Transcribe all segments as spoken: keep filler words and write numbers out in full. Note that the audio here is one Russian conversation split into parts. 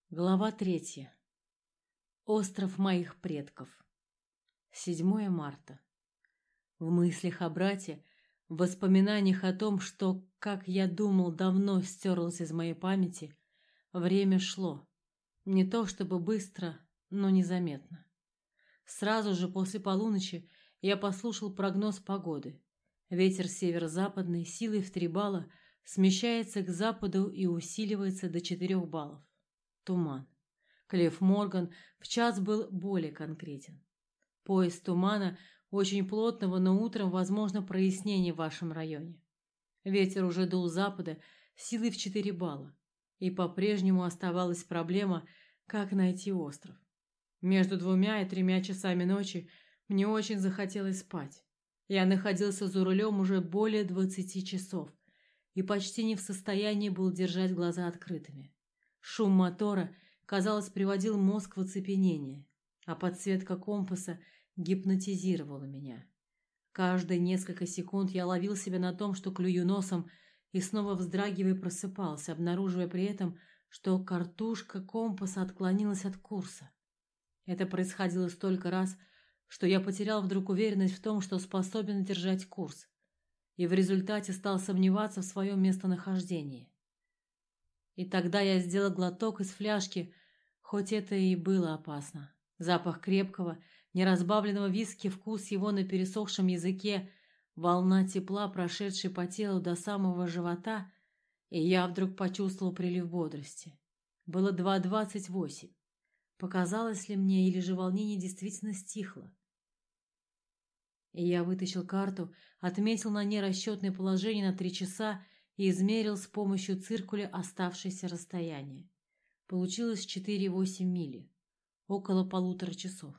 Глава третья. Остров моих предков. седьмое марта. В мыслях о брате, в воспоминаниях о том, что, как я думал, давно стерлось из моей памяти, время шло. Не то чтобы быстро, но незаметно. Сразу же после полуночи я послушал прогноз погоды. Ветер северо-западный силой в три балла смещается к западу и усиливается до четырех баллов. Туман. Клифф Морган в час был более конкретен. Пояс тумана очень плотного, но утром возможно прояснение в вашем районе. Ветер уже дул с запада силой в четыре балла, и по-прежнему оставалась проблема, как найти остров. Между двумя и тремя часами ночи мне очень захотелось спать. Я находился за рулем уже более двадцати часов и почти не в состоянии был держать глаза открытыми. Шум мотора, казалось, приводил мозг в оцепенение, а подсветка компаса гипнотизировала меня. Каждые несколько секунд я ловил себя на том, что клюю носом, и снова вздрагивая просыпался, обнаруживая при этом, что картушка компаса отклонилась от курса. Это происходило столько раз, что я потерял вдруг уверенность в том, что способен держать курс, и в результате стал сомневаться в своем местонахождении. И тогда я сделал глоток из фляжки, хоть это и было опасно. Запах крепкого, неразбавленного виски, вкус его на пересохшем языке, волна тепла, прошедшая по телу до самого живота, и я вдруг почувствовал прилив бодрости. Было два двадцать восемь. Показалось ли мне, или же волнение действительно стихло? И я вытащил карту, отметил на ней расчетное положение на три часа и измерил с помощью циркуля оставшееся расстояние. Получилось четыре восемь мили, около полутора часов.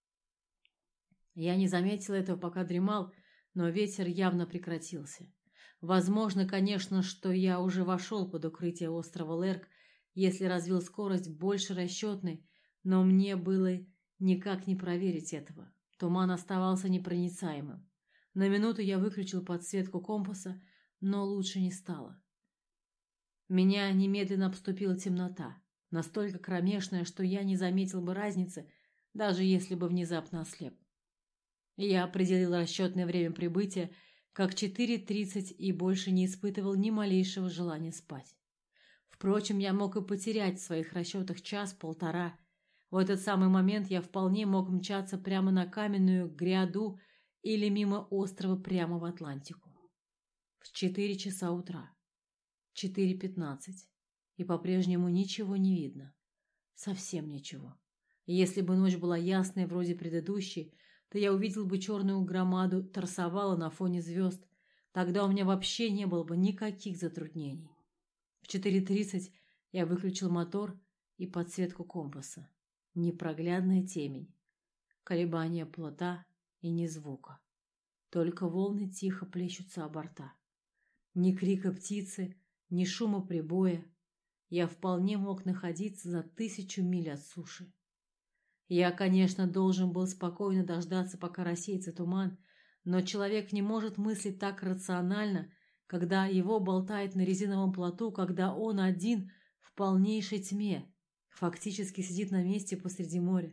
Я не заметил этого, пока дремал, но ветер явно прекратился. Возможно, конечно, что я уже вошел под укрытие острова Лерк, если развил скорость больше расчетной, но мне было никак не проверить этого. Туман оставался непроницаемым. На минуту я выключил подсветку компаса, но лучше не стало. Меня немедленно обступила темнота, настолько кромешная, что я не заметил бы разницы, даже если бы внезапно ослеп. Я определил расчетное время прибытия как четыре тридцать и больше не испытывал ни малейшего желания спать. Впрочем, я мог и потерять в своих расчетах час-полтора. В этот самый момент я вполне мог мчаться прямо на каменную гряду или мимо острова прямо в Атлантику. В четыре часа утра. четыре пятнадцать. И по-прежнему ничего не видно. Совсем ничего. Если бы ночь была ясная, вроде предыдущей, то я увидел бы черную громаду торсовала на фоне звезд. Тогда у меня вообще не было бы никаких затруднений. В четыре тридцать я выключил мотор и подсветку компаса. Непроглядная темень. Колебания плота и ни звука. Только волны тихо плещутся о борта. Ни крика птицы, ни шума прибоя. Я вполне мог находиться за тысячу миль от суши. Я, конечно, должен был спокойно дождаться, пока рассеется туман, но человек не может мыслить так рационально, когда его болтает на резиновом плоту, когда он один в полнейшей тьме, фактически сидит на месте посреди моря.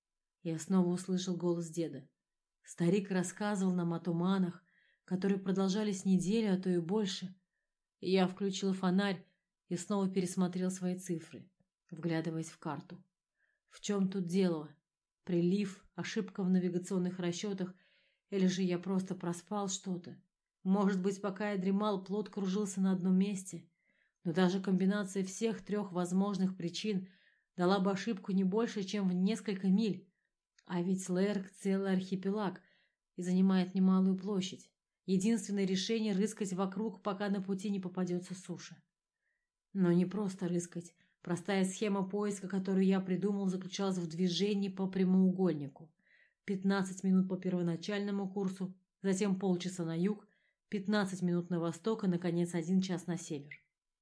Я снова услышал голос деда. Старик рассказывал нам о туманах, которые продолжались неделю, а то и больше. Я включил фонарь и снова пересмотрел свои цифры, вглядываясь в карту. В чем тут дело? Прилив, ошибка в навигационных расчетах, или же я просто проспал что-то? Может быть, пока я дремал, плот кружился на одном месте, но даже комбинация всех трех возможных причин дала бы ошибку не больше, чем в несколько миль. А ведь Лерк — целый архипелаг и занимает немалую площадь. Единственное решение — рыскать вокруг, пока на пути не попадется суша. Но не просто рыскать. Простая схема поиска, которую я придумал, заключалась в движении по прямоугольнику. пятнадцать минут по первоначальному курсу, затем полчаса на юг, пятнадцать минут на восток и, наконец, один час на север.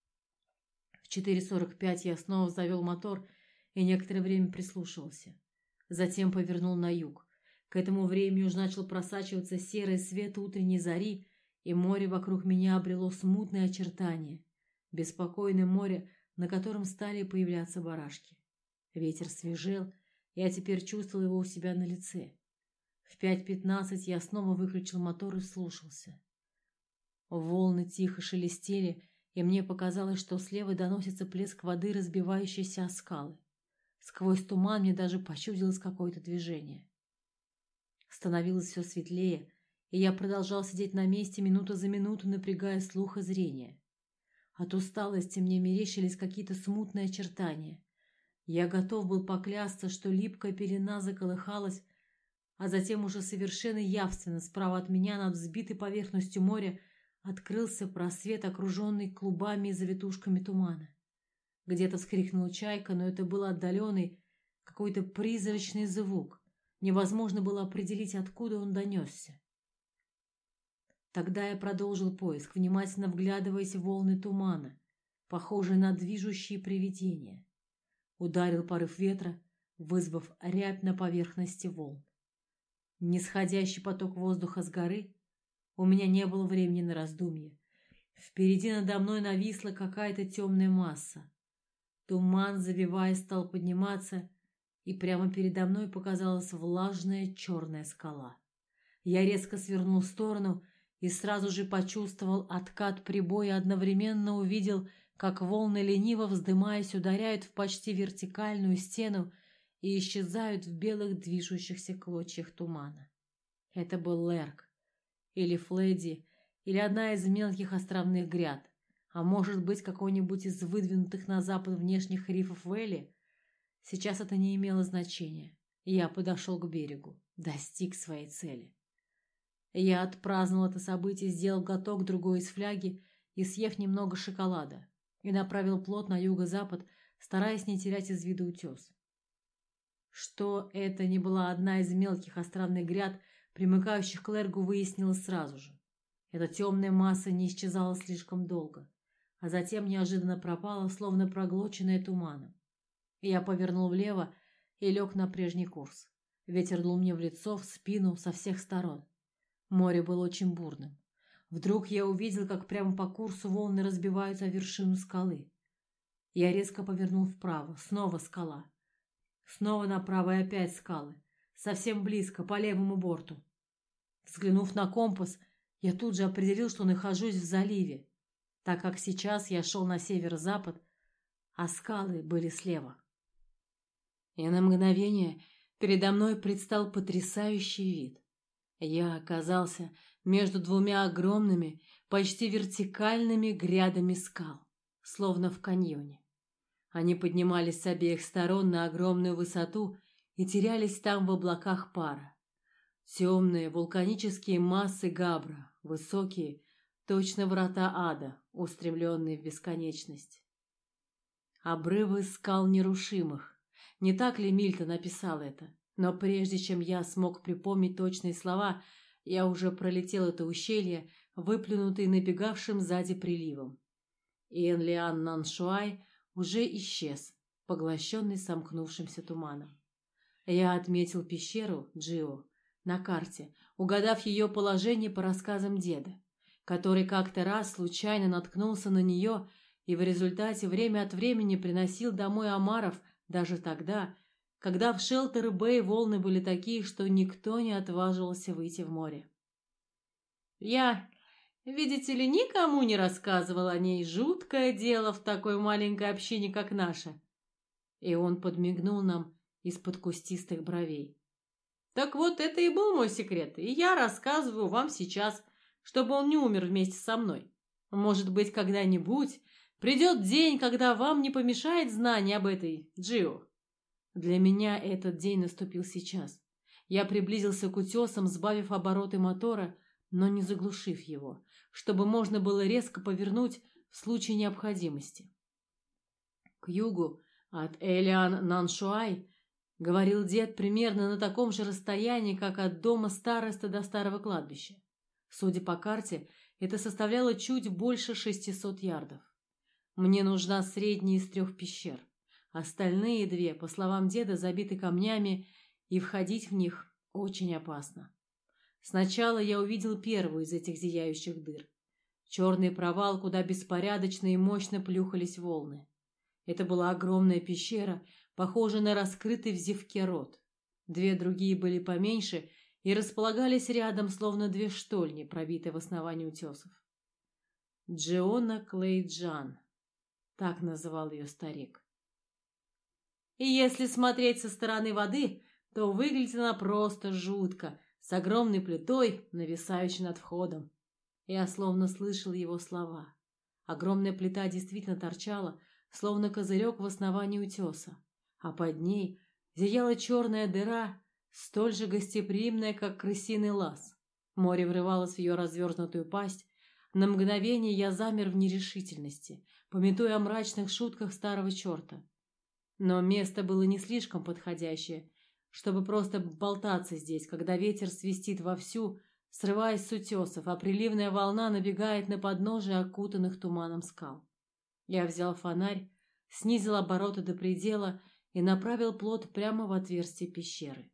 В четыре сорок пять я снова завел мотор и некоторое время прислушивался. Затем повернул на юг. К этому времени уже начал просачиваться серый свет утренней зари, и море вокруг меня обрело смутные очертания. Беспокойное море на котором стали появляться барашки. Ветер свежел, я теперь чувствовал его у себя на лице. В пять пятнадцать я снова выключил мотор и слушался. Волны тихо шелестели, и мне показалось, что слева доносится плеск воды, разбивающейся о скалы. Сквозь туман мне даже почудилось какое-то движение. Становилось все светлее, и я продолжал сидеть на месте минута за минутой, напрягая слух и зрение. От усталости мне мерещились какие-то смутные очертания. Я готов был поклясться, что липкая пелена заколыхалась, а затем уже совершенно явственно справа от меня над взбитой поверхностью моря открылся просвет, окруженный клубами и завитушками тумана. Где-то вскрикнула чайка, но это был отдаленный, какой-то призрачный звук. Невозможно было определить, откуда он донесся. Тогда я продолжил поиск, внимательно вглядываясь в волны тумана, похожие на движущие привидения. Ударил порыв ветра, вызвав рябь на поверхности волн. Нисходящий поток воздуха с горы. У меня не было времени на раздумье. Впереди надо мной нависла какая-то темная масса. Туман, завиваясь, стал подниматься, и прямо передо мной показалась влажная черная скала. Я резко свернул в сторону и сразу же почувствовал откат прибоя, одновременно увидел, как волны, лениво вздымаясь, ударяют в почти вертикальную стену и исчезают в белых движущихся клочьях тумана. Это был Лерк, или Флэдди, или одна из мелких островных гряд, а может быть какой-нибудь из выдвинутых на запад внешних рифов Вэлли. Сейчас это не имело значения. Я подошел к берегу, достиг своей цели. Я отпраздновал это событие, сделал глоток другой из фляги и съев немного шоколада, и направил плот на юго-запад, стараясь не терять из виду утес. Что это не была одна из мелких островных гряд, примыкающих к Лергу, выяснилось сразу же. Эта темная масса не исчезала слишком долго, а затем неожиданно пропала, словно проглоченная туманом. Я повернул влево и лег на прежний курс. Ветер дул мне в лицо, в спину, со всех сторон. Море было очень бурным. Вдруг я увидел, как прямо по курсу волны разбиваются о вершину скалы. Я резко повернул вправо, снова скала. Снова направо и опять скалы. Совсем близко, по левому борту. Взглянув на компас, я тут же определил, что нахожусь в заливе, так как сейчас я шел на северо-запад, а скалы были слева. И на мгновение передо мной предстал потрясающий вид. Я оказался между двумя огромными, почти вертикальными грядами скал, словно в каньоне. Они поднимались с обеих сторон на огромную высоту и терялись там в облаках пара. Темные вулканические массы Габра, высокие, точно врата ада, устремленные в бесконечность. Обрывы скал нерушимых. Не так ли Мильтон написал это? Но прежде чем я смог припомнить точные слова, я уже пролетел это ущелье, выплюнутый набегавшим сзади приливом. И Энлиан Наншуай уже исчез, поглощенный сомкнувшимся туманом. Я отметил пещеру Джио на карте, угадав ее положение по рассказам деда, который как-то раз случайно наткнулся на нее и в результате время от времени приносил домой омаров даже тогда, когда в Шелтер-Бэй волны были такие, что никто не отваживался выйти в море. Я, видите ли, никому не рассказывал о ней. Жуткое дело в такой маленькой общине, как наша. И он подмигнул нам из-под кустистых бровей. Так вот, это и был мой секрет, и я рассказываю вам сейчас, чтобы он не умер вместе со мной. Может быть, когда-нибудь придет день, когда вам не помешает знание об этой Джио. Для меня этот день наступил сейчас. Я приблизился к утесам, сбавив обороты мотора, но не заглушив его, чтобы можно было резко повернуть в случае необходимости. К югу от Элиан-Наншуай, говорил дед, примерно на таком же расстоянии, как от дома старосты до старого кладбища. Судя по карте, это составляло чуть больше шестисот ярдов. Мне нужна средняя из трех пещер. Остальные две, по словам деда, забиты камнями, и входить в них очень опасно. Сначала я увидел первую из этих зияющих дыр. Черный провал, куда беспорядочно и мощно плюхались волны. Это была огромная пещера, похожая на раскрытый в зевке рот. Две другие были поменьше и располагались рядом, словно две штольни, пробитые в основании утесов. Джиона Клейджан, так называл ее старик. И если смотреть со стороны воды, то выглядит она просто жутко, с огромной плитой, нависающей над входом. Я словно слышал его слова. Огромная плита действительно торчала, словно козырек в основании утеса, а под ней зияла черная дыра, столь же гостеприимная, как крысиный лаз. Море врывалось в ее развернутую пасть. На мгновение я замер в нерешительности, памятуя о мрачных шутках старого черта. Но место было не слишком подходящее, чтобы просто болтаться здесь, когда ветер свистит вовсю, срываясь с утесов, а приливная волна набегает на подножие окутанных туманом скал. Я взял фонарь, снизил обороты до предела и направил плот прямо в отверстие пещеры.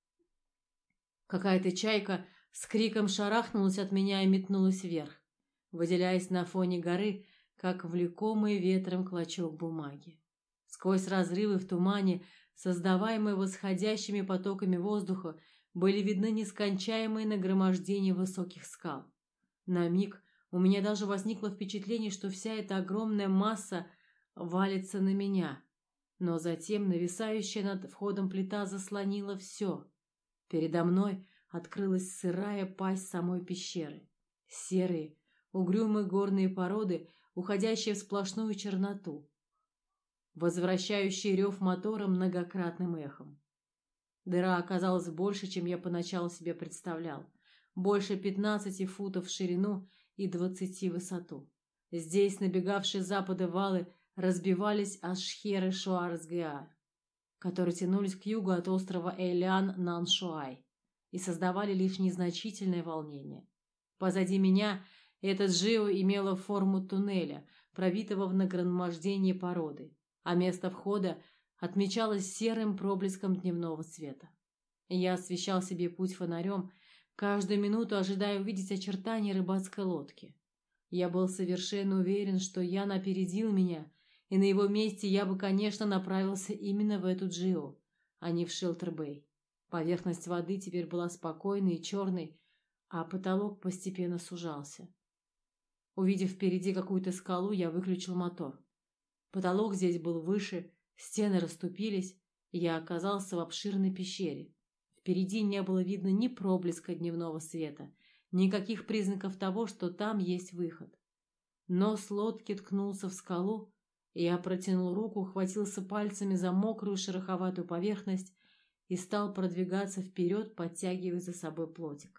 Какая-то чайка с криком шарахнулась от меня и метнулась вверх, выделяясь на фоне горы, как влекомый ветром клочок бумаги. Сквозь разрывы в тумане, создаваемые восходящими потоками воздуха, были видны нескончаемые нагромождения высоких скал. На миг у меня даже возникло впечатление, что вся эта огромная масса валится на меня. Но затем нависающая над входом плита заслонила все. Передо мной открылась сырая пасть самой пещеры. Серые, угрюмые горные породы, уходящие в сплошную черноту, возвращающие рев мотора многократным эхом. Дыра оказалась больше, чем я поначалу себе представлял. Больше пятнадцати футов в ширину и двадцати в высоту. Здесь набегавшие с запада валы разбивались о шхеры Шуарцгеар, которые тянулись к югу от острова Эйлян-Наншуай и создавали лишь незначительное волнение. Позади меня это джио имело форму туннеля, пробитого в нагромождении породы, а место входа отмечалось серым проблеском дневного света. Я освещал себе путь фонарем, каждую минуту ожидая увидеть очертания рыбацкой лодки. Я был совершенно уверен, что Ян опередил меня, и на его месте я бы, конечно, направился именно в эту джио, а не в Шелтер-Бэй. Поверхность воды теперь была спокойной и черной, а потолок постепенно сужался. Увидев впереди какую-то скалу, я выключил мотор. Потолок здесь был выше, стены расступились, и я оказался в обширной пещере. Впереди не было видно ни проблеска дневного света, никаких признаков того, что там есть выход. Нос лодки ткнулся в скалу, и я протянул руку, ухватился пальцами за мокрую шероховатую поверхность и стал продвигаться вперед, подтягивая за собой плотик.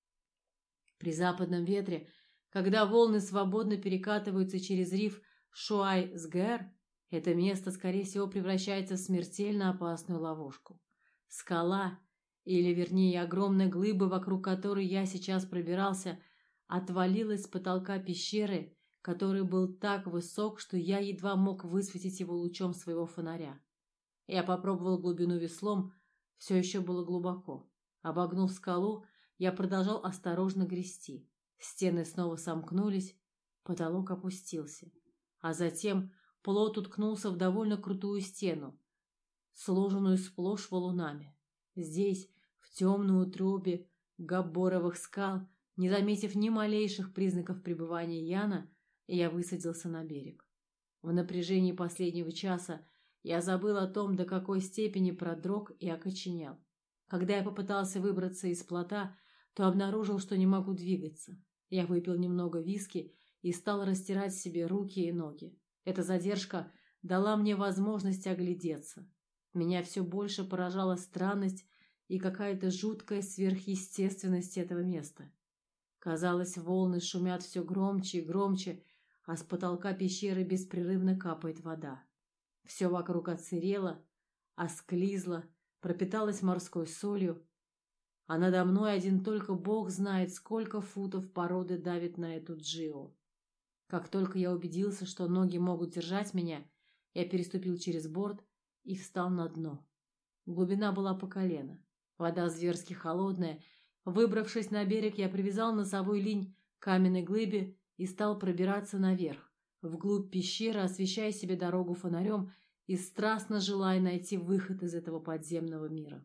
При западном ветре, когда волны свободно перекатываются через риф Шуай-Сгэр, это место, скорее всего, превращается в смертельно опасную ловушку. Скала, или, вернее, огромная глыба, вокруг которой я сейчас пробирался, отвалилась с потолка пещеры, который был так высок, что я едва мог высветить его лучом своего фонаря. Я попробовал глубину веслом, все еще было глубоко. Обогнув скалу, я продолжал осторожно грести. Стены снова сомкнулись, потолок опустился, а затем плот уткнулся в довольно крутую стену, сложенную сплошь валунами. Здесь, в темной утробе габборовых скал, не заметив ни малейших признаков пребывания Яна, я высадился на берег. В напряжении последнего часа я забыл о том, до какой степени продрог и окоченел. Когда я попытался выбраться из плота, то обнаружил, что не могу двигаться. Я выпил немного виски и стал растирать себе руки и ноги. Эта задержка дала мне возможность оглядеться. Меня все больше поражала странность и какая-то жуткая сверхъестественность этого места. Казалось, волны шумят все громче и громче, а с потолка пещеры беспрерывно капает вода. Все вокруг отсырело, осклизло, пропиталось морской солью, а надо мной один только Бог знает, сколько футов породы давит на эту джио. Как только я убедился, что ноги могут держать меня, я переступил через борт и встал на дно. Глубина была по колено, вода зверски холодная. Выбравшись на берег, я привязал носовой линь к каменной глыбе и стал пробираться наверх, вглубь пещеры, освещая себе дорогу фонарем и страстно желая найти выход из этого подземного мира.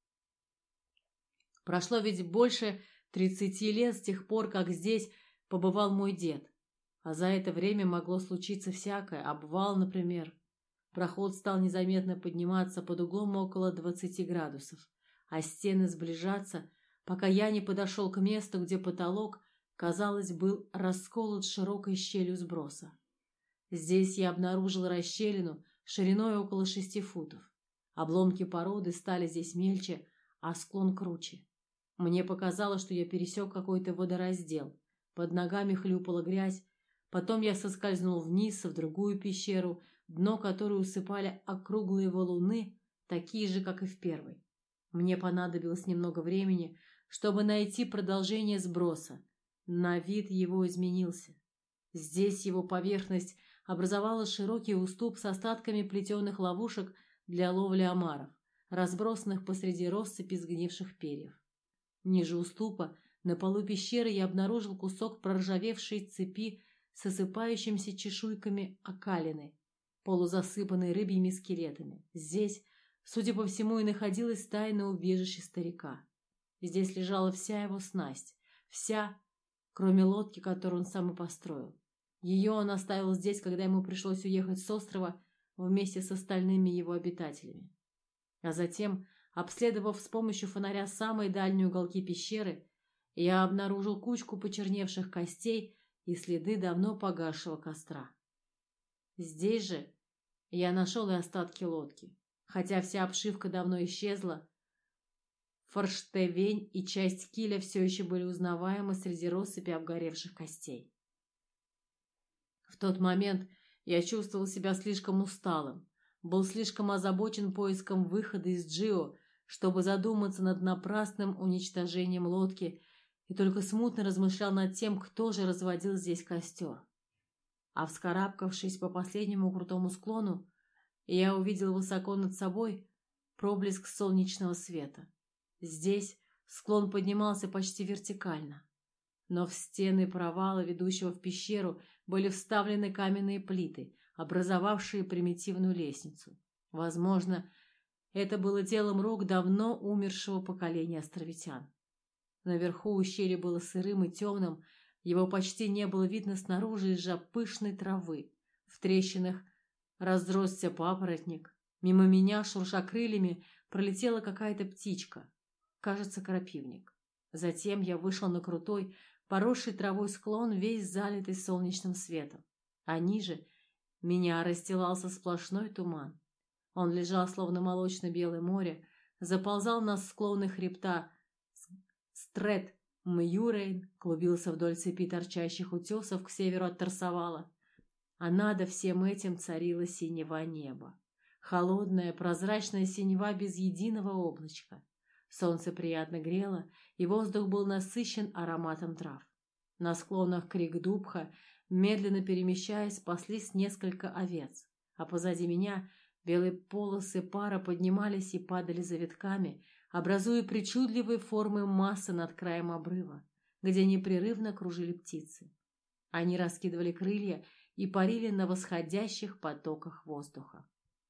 Прошло ведь больше тридцати лет с тех пор, как здесь побывал мой дед, а за это время могло случиться всякое, обвал, например. Проход стал незаметно подниматься под углом около двадцати градусов, а стены сближаться, пока я не подошел к месту, где потолок, казалось, был расколот широкой щелью сброса. Здесь я обнаружил расщелину шириной около шести футов. Обломки породы стали здесь мельче, а склон круче. Мне показалось, что я пересек какой-то водораздел. Под ногами хлюпала грязь. Потом я соскользнул вниз, в другую пещеру, дно которой усыпали округлые валуны, такие же, как и в первой. Мне понадобилось немного времени, чтобы найти продолжение сброса. На вид его изменился. Здесь его поверхность образовала широкий уступ с остатками плетеных ловушек для ловли омаров, разбросанных посреди россыпи сгнивших перьев. Ниже уступа, на полу пещеры, я обнаружил кусок проржавевшей цепи с осыпающимися чешуйками окалины, полузасыпанной рыбьими скелетами. Здесь, судя по всему, и находилось тайное убежище старика. Здесь лежала вся его снасть, вся, кроме лодки, которую он сам и построил. Ее он оставил здесь, когда ему пришлось уехать с острова вместе с остальными его обитателями. А затем, обследовав с помощью фонаря самые дальние уголки пещеры, я обнаружил кучку почерневших костей и следы давно погасшего костра. Здесь же я нашел и остатки лодки. Хотя вся обшивка давно исчезла, форштевень и часть киля все еще были узнаваемы среди россыпи обгоревших костей. В тот момент я чувствовал себя слишком усталым, был слишком озабочен поиском выхода из Джио, чтобы задуматься над напрасным уничтожением лодки, и только смутно размышлял над тем, кто же разводил здесь костер. А вскарабкавшись по последнему крутому склону, я увидел высоко над собой проблеск солнечного света. Здесь склон поднимался почти вертикально, но в стены провала, ведущего в пещеру, были вставлены каменные плиты, образовавшие примитивную лестницу. Возможно, это было делом рук давно умершего поколения островитян. Наверху ущелье было сырым и темным, его почти не было видно снаружи из-за пышной травы. В трещинах разросся папоротник. Мимо меня, шурша крыльями, пролетела какая-то птичка. Кажется, крапивник. Затем я вышел на крутой, поросший травой склон, весь залитый солнечным светом. А ниже меня расстилался сплошной туман. Он лежал, словно молочно-белое море, заползал на склоны хребта Стрет Мьюрейн, клубился вдоль цепи торчащих утесов к северу от Тарсовала. А над всем этим царило синева неба. Холодная, прозрачная синева без единого облачка. Солнце приятно грело, и воздух был насыщен ароматом трав. На склонах Крик-Дубха, медленно перемещаясь, паслись несколько овец, а позади меня белые полосы пара поднимались и падали завитками, образуя причудливые формы массы над краем обрыва, где непрерывно кружили птицы. Они раскидывали крылья и парили на восходящих потоках воздуха.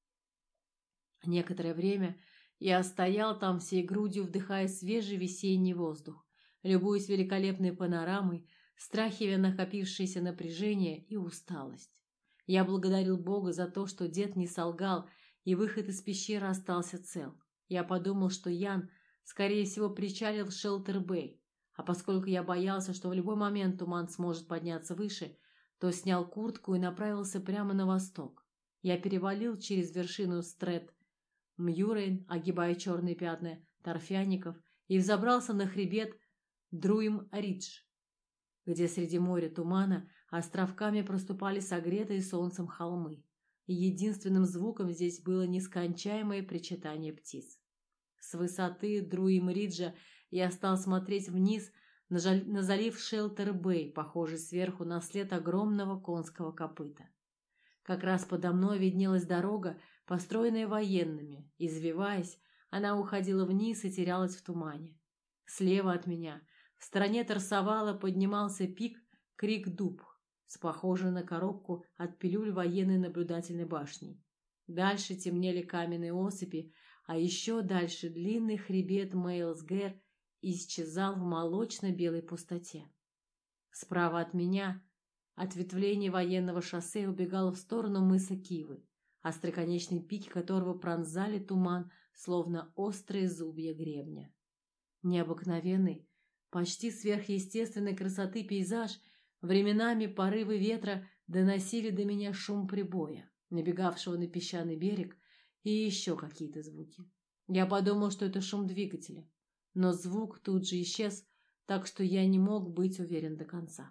Некоторое время я стоял там всей грудью, вдыхая свежий весенний воздух, любуясь великолепной панорамой, страхивая накопившееся напряжение и усталость. Я благодарил Бога за то, что дед не солгал, и выход из пещеры остался цел. Я подумал, что Ян, скорее всего, причалил в Шелтер-Бэй, а поскольку я боялся, что в любой момент туман сможет подняться выше, то снял куртку и направился прямо на восток. Я перевалил через вершину Стрет Мьюрейн, огибая черные пятна торфяников, и взобрался на хребет Друим-Ридж, где среди моря тумана островками проступали согретые солнцем холмы, и единственным звуком здесь было нескончаемое причитание птиц. С высоты Друим-Риджа я стал смотреть вниз на, жаль... на залив Шелтер-Бэй, похожий сверху на след огромного конского копыта. Как раз подо мной виднелась дорога, построенная военными. Извиваясь, она уходила вниз и терялась в тумане. Слева от меня, в стороне Тарсовала, поднимался пик Крик-Дубх, с похожей на коробку от пилюль военной наблюдательной башней. Дальше темнели каменные осыпи, а еще дальше длинный хребет Мейлсгэр исчезал в молочно-белой пустоте. Справа от меня ответвление военного шоссе убегало в сторону мыса Кивы, остроконечные пики которого пронзали туман, словно острые зубья гребня. Необыкновенный, почти сверхъестественной красоты пейзаж, временами порывы ветра доносили до меня шум прибоя, набегавшего на песчаный берег, и еще какие-то звуки. Я подумал, что это шум двигателя, но звук тут же исчез, так что я не мог быть уверен до конца.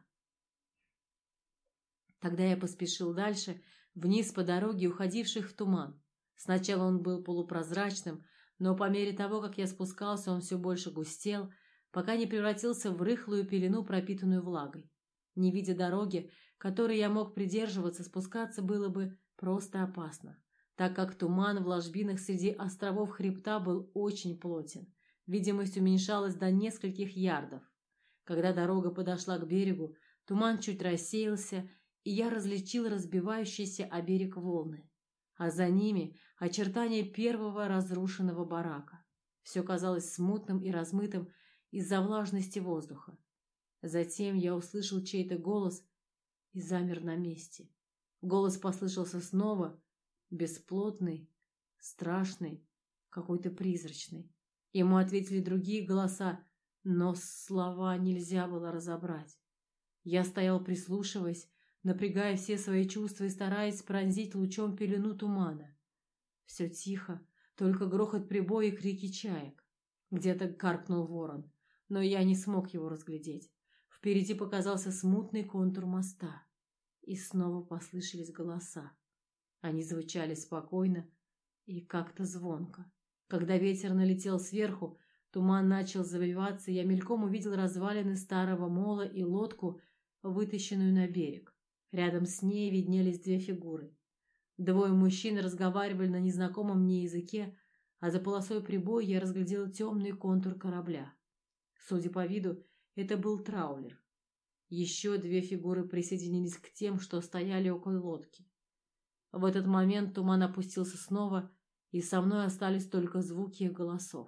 Тогда я поспешил дальше, вниз по дороге, уходившей в туман. Сначала он был полупрозрачным, но по мере того, как я спускался, он все больше густел, пока не превратился в рыхлую пелену, пропитанную влагой. Не видя дороги, которой я мог придерживаться, спускаться было бы просто опасно, так как туман в ложбинах среди островов хребта был очень плотен. Видимость уменьшалась до нескольких ярдов. Когда дорога подошла к берегу, туман чуть рассеялся, и я различил разбивающиеся о берег волны, а за ними очертания первого разрушенного барака. Все казалось смутным и размытым из-за влажности воздуха. Затем я услышал чей-то голос и замер на месте. Голос послышался снова, бесплотный, страшный, какой-то призрачный. Ему ответили другие голоса, но слова нельзя было разобрать. Я стоял, прислушиваясь, напрягая все свои чувства и стараясь пронзить лучом пелену тумана. Все тихо, только грохот прибоя и крики чаек. Где-то каркнул ворон, но я не смог его разглядеть. Впереди показался смутный контур моста, и снова послышались голоса. Они звучали спокойно и как-то звонко. Когда ветер налетел сверху, туман начал завиваться, и я мельком увидел развалины старого мола и лодку, вытащенную на берег. Рядом с ней виднелись две фигуры. Двое мужчин разговаривали на незнакомом мне языке, а за полосой прибоя я разглядел темный контур корабля. Судя по виду, это был траулер. Еще две фигуры присоединились к тем, что стояли около лодки. В этот момент туман опустился снова, и со мной остались только звуки их голосов.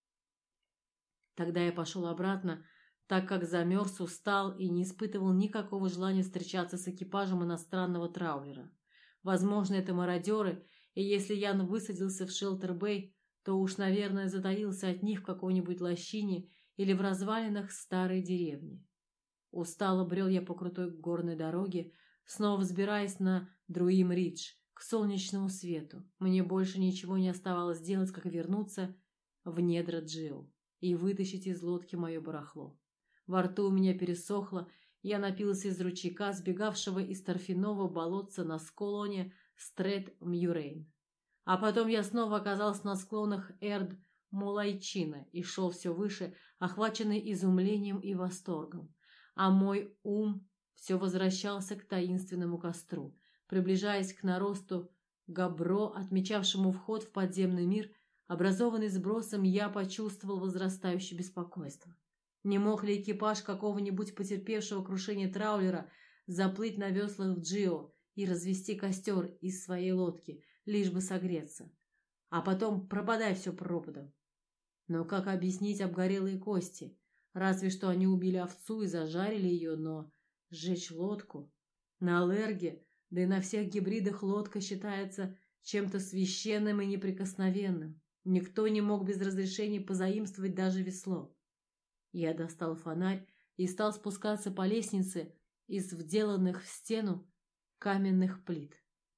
Тогда я пошел обратно, так как замерз, устал и не испытывал никакого желания встречаться с экипажем иностранного траулера. Возможно, это мародеры, и если Ян высадился в Шелтер-Бэй, то уж, наверное, затаился от них в какой-нибудь лощине или в развалинах старой деревни. Устало брел я по крутой горной дороге, снова взбираясь на Друим-Ридж к солнечному свету. Мне больше ничего не оставалось делать, как вернуться в недра Джио и вытащить из лодки мое барахло. Во рту у меня пересохло, я напился из ручейка, сбегавшего из торфяного болотца на склоне Стрет-Мьюрейн. А потом я снова оказался на склонах Эрд-Молайчина и шел все выше, охваченный изумлением и восторгом. А мой ум все возвращался к таинственному костру. Приближаясь к наросту Габро, отмечавшему вход в подземный мир, образованный сбросом, я почувствовал возрастающее беспокойство. Не мог ли экипаж какого-нибудь потерпевшего крушение траулера заплыть на веслах в Джио и развести костер из своей лодки, лишь бы согреться, а потом пропадай все пропадом? Но как объяснить обгорелые кости? Разве что они убили овцу и зажарили ее, но сжечь лодку? На Алерге, да и на всех гибридах лодка считается чем-то священным и неприкосновенным. Никто не мог без разрешения позаимствовать даже весло. Я достал фонарь и стал спускаться по лестнице из вделанных в стену каменных плит.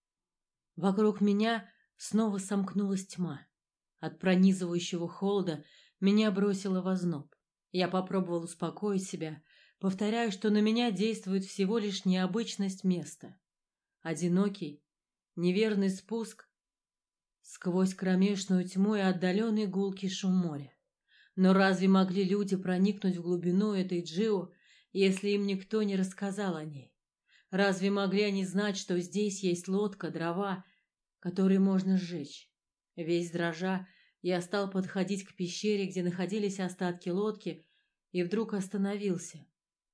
Вокруг меня снова сомкнулась тьма. От пронизывающего холода меня бросило в озноб. Я попробовал успокоить себя, повторяя, что на меня действует всего лишь необычность места. Одинокий, неверный спуск сквозь кромешную тьму и отдаленный гулкий шум моря. Но разве могли люди проникнуть в глубину этой Джио, если им никто не рассказал о ней? Разве могли они знать, что здесь есть лодка, дрова, которые можно сжечь? Весь дрожа, я стал подходить к пещере, где находились остатки лодки, и вдруг остановился.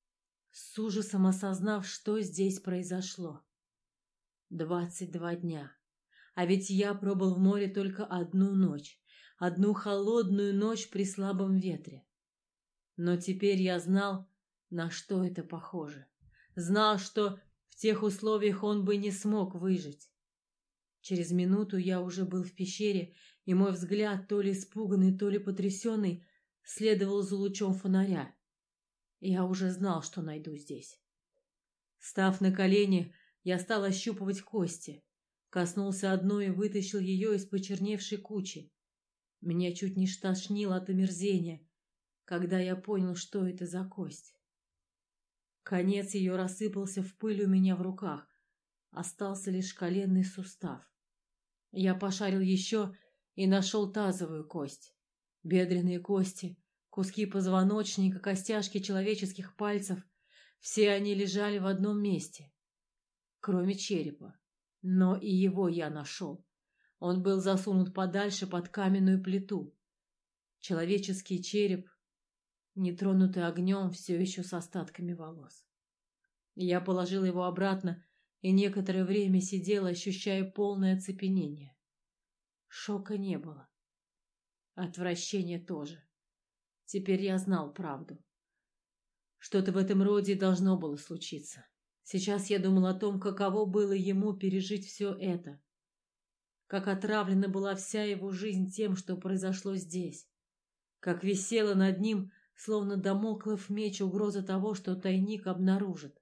с ужасом осознав, что здесь произошло. Двадцать два дня. А ведь я пробыл в море только одну ночь, одну холодную ночь при слабом ветре. Но теперь я знал, на что это похоже. Знал, что в тех условиях он бы не смог выжить. Через минуту я уже был в пещере, и мой взгляд, то ли испуганный, то ли потрясенный, следовал за лучом фонаря. Я уже знал, что найду здесь. Став на колени, я стал ощупывать кости. Коснулся одной и вытащил ее из почерневшей кучи. Меня чуть не штошнило от омерзения, когда я понял, что это за кость. Конец ее рассыпался в пыль у меня в руках. Остался лишь коленный сустав. Я пошарил еще и нашел тазовую кость. Бедренные кости, куски позвоночника, костяшки человеческих пальцев — все они лежали в одном месте, кроме черепа. Но и его я нашел. Он был засунут подальше под каменную плиту. Человеческий череп, нетронутый огнем, все еще с остатками волос. Я положил его обратно и некоторое время сидел, ощущая полное оцепенение. Шока не было. Отвращения тоже. Теперь я знал правду. Что-то в этом роде должно было случиться. Сейчас я думал о том, каково было ему пережить все это. Как отравлена была вся его жизнь тем, что произошло здесь. Как висела над ним, словно дамоклов меч, угроза того, что тайник обнаружит.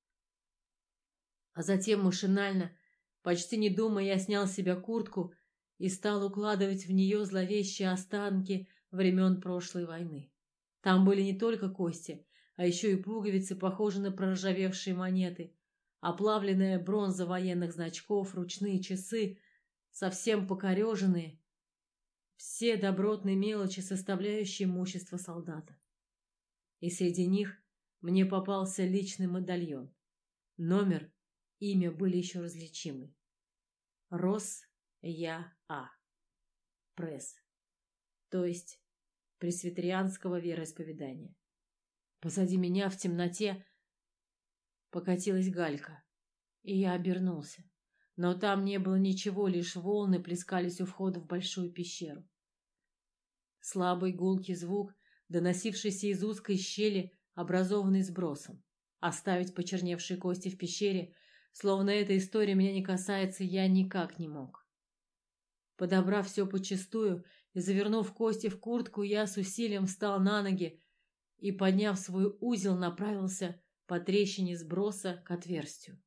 А затем машинально, почти не думая, я снял с себя куртку и стал укладывать в нее зловещие останки времен прошлой войны. Там были не только кости, а еще и пуговицы, похожие на проржавевшие монеты, оплавленная бронза военных значков, ручные часы, совсем покореженные, все добротные мелочи, составляющие имущество солдата. И среди них мне попался личный медальон. Номер, имя были еще различимы. Рос Я А. Пресс. То есть пресвитерианского вероисповедания. Позади меня в темноте покатилась галька, и я обернулся. Но там не было ничего, лишь волны плескались у входа в большую пещеру. Слабый гулкий звук, доносившийся из узкой щели, образованной сбросом. Оставить почерневшие кости в пещере, словно эта история меня не касается, я никак не мог. Подобрав все почистую и завернув кости в куртку, я с усилием встал на ноги и, подняв свой узел, направился по трещине сброса к отверстию.